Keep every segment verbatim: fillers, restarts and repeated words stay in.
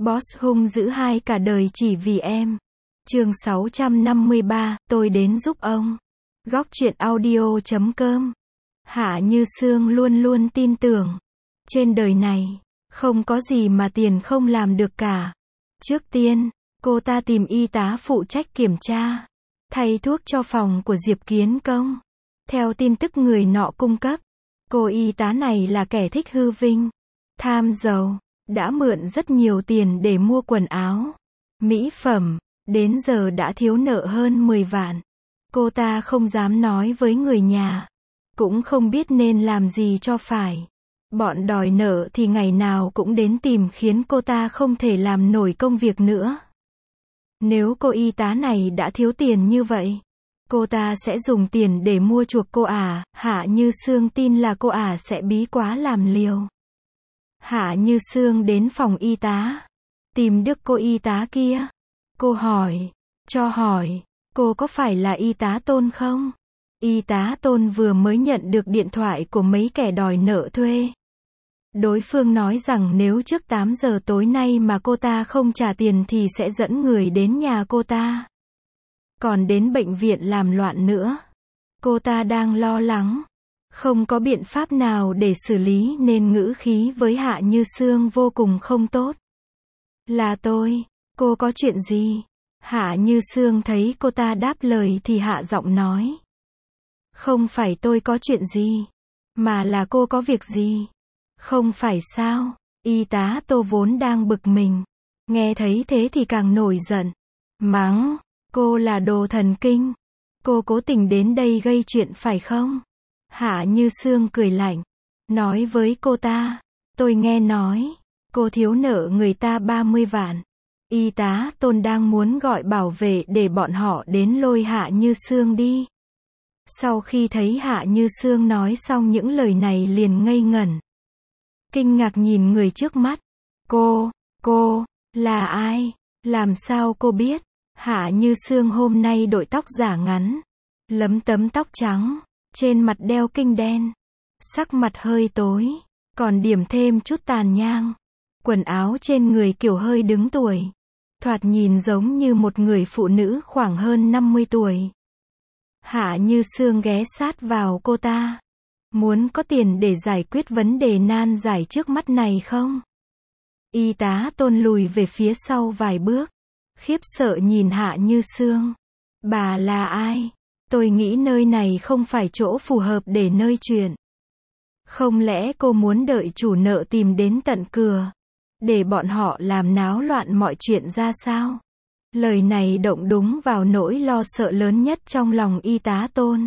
Boss hung dữ hai cả đời chỉ vì em. Chương sáu trăm năm mươi ba, tôi đến giúp ông. Góc truyện audio chấm com. Hạ Như Sương luôn luôn tin tưởng. Trên đời này, không có gì mà tiền không làm được cả. Trước tiên, cô ta tìm y tá phụ trách kiểm tra, thay thuốc cho phòng của Diệp Kiến Công. Theo tin tức người nọ cung cấp, cô y tá này là kẻ thích hư vinh, tham giàu, đã mượn rất nhiều tiền để mua quần áo, mỹ phẩm, đến giờ đã thiếu nợ hơn mười vạn. Cô ta không dám nói với người nhà, cũng không biết nên làm gì cho phải. Bọn đòi nợ thì ngày nào cũng đến tìm khiến cô ta không thể làm nổi công việc nữa. Nếu cô y tá này đã thiếu tiền như vậy, cô ta sẽ dùng tiền để mua chuộc cô à? Hạ Như Sương tin là cô à sẽ bí quá làm liều. Hạ Như Sương đến phòng y tá, tìm được cô y tá kia. Cô hỏi, cho hỏi, cô có phải là y tá Tôn không? Y tá Tôn vừa mới nhận được điện thoại của mấy kẻ đòi nợ thuê. Đối phương nói rằng nếu trước tám giờ tối nay mà cô ta không trả tiền thì sẽ dẫn người đến nhà cô ta. Còn đến bệnh viện làm loạn nữa. Cô ta đang lo lắng, không có biện pháp nào để xử lý nên ngữ khí với Hạ Như Sương vô cùng không tốt. Là tôi, cô có chuyện gì? Hạ Như Sương thấy cô ta đáp lời thì hạ giọng nói. Không phải tôi có chuyện gì, mà là cô có việc gì? Không phải sao? Y tá Tô vốn đang bực mình, nghe thấy thế thì càng nổi giận, mắng, cô là đồ thần kinh, cô cố tình đến đây gây chuyện phải không? Hạ Như Sương cười lạnh, nói với cô ta, tôi nghe nói, cô thiếu nợ người ta ba mươi vạn. Y tá Tôn đang muốn gọi bảo vệ để bọn họ đến lôi Hạ Như Sương đi. Sau khi thấy Hạ Như Sương nói xong những lời này liền ngây ngẩn. Kinh ngạc nhìn người trước mắt. Cô, cô, là ai? Làm sao cô biết? Hạ Như Sương hôm nay đội tóc giả ngắn, lấm tấm tóc trắng, trên mặt đeo kinh đen, sắc mặt hơi tối, còn điểm thêm chút tàn nhang. Quần áo trên người kiểu hơi đứng tuổi, thoạt nhìn giống như một người phụ nữ khoảng hơn năm mươi tuổi. Hạ Như Sương ghé sát vào cô ta. Muốn có tiền để giải quyết vấn đề nan giải trước mắt này không? Y tá Tôn lùi về phía sau vài bước, khiếp sợ nhìn Hạ Như Sương. Bà là ai? Tôi nghĩ nơi này không phải chỗ phù hợp để nơi chuyện. Không lẽ cô muốn đợi chủ nợ tìm đến tận cửa, để bọn họ làm náo loạn mọi chuyện ra sao? Lời này động đúng vào nỗi lo sợ lớn nhất trong lòng y tá Tôn.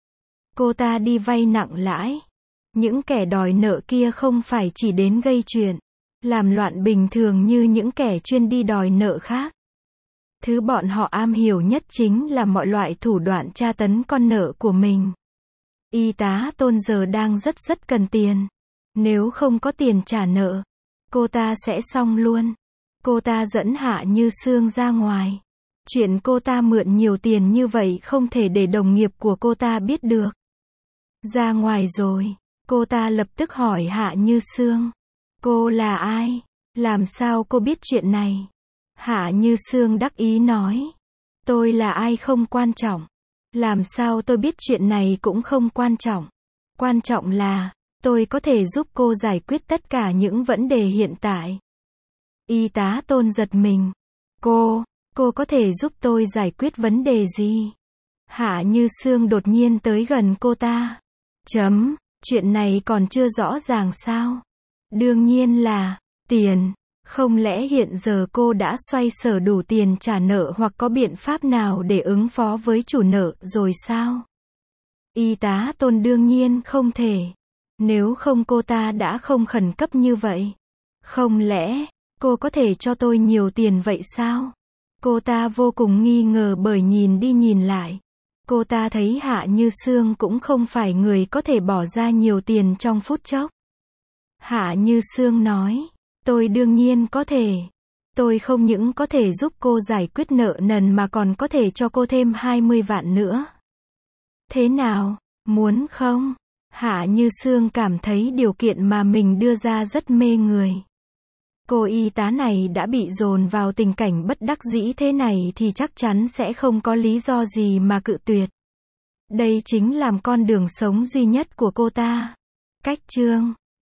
Cô ta đi vay nặng lãi. Những kẻ đòi nợ kia không phải chỉ đến gây chuyện, làm loạn bình thường như những kẻ chuyên đi đòi nợ khác. Thứ bọn họ am hiểu nhất chính là mọi loại thủ đoạn tra tấn con nợ của mình. Y tá Tôn giờ đang rất rất cần tiền. Nếu không có tiền trả nợ, cô ta sẽ xong luôn. Cô ta dẫn Hạ Như Sương ra ngoài. Chuyện cô ta mượn nhiều tiền như vậy không thể để đồng nghiệp của cô ta biết được. Ra ngoài rồi, cô ta lập tức hỏi Hạ Như Sương. Cô là ai? Làm sao cô biết chuyện này? Hạ Như Sương đắc ý nói. Tôi là ai không quan trọng. Làm sao tôi biết chuyện này cũng không quan trọng. Quan trọng là, tôi có thể giúp cô giải quyết tất cả những vấn đề hiện tại. Y tá Tôn giật mình. Cô, cô có thể giúp tôi giải quyết vấn đề gì? Hạ Như Sương đột nhiên tới gần cô ta. Chấm, chuyện này còn chưa rõ ràng sao? Đương nhiên là, tiền. Không lẽ hiện giờ cô đã xoay sở đủ tiền trả nợ hoặc có biện pháp nào để ứng phó với chủ nợ rồi sao? Y tá Tôn đương nhiên không thể. Nếu không cô ta đã không khẩn cấp như vậy. Không lẽ, cô có thể cho tôi nhiều tiền vậy sao? Cô ta vô cùng nghi ngờ bởi nhìn đi nhìn lại. Cô ta thấy Hạ Như Sương cũng không phải người có thể bỏ ra nhiều tiền trong phút chốc. Hạ Như Sương nói, tôi đương nhiên có thể. Tôi không những có thể giúp cô giải quyết nợ nần mà còn có thể cho cô thêm hai mươi vạn nữa. Thế nào, muốn không? Hạ Như Sương cảm thấy điều kiện mà mình đưa ra rất mê người. Cô y tá này đã bị dồn vào tình cảnh bất đắc dĩ thế này thì chắc chắn sẽ không có lý do gì mà cự tuyệt. Đây chính làm con đường sống duy nhất của cô ta. Cách chương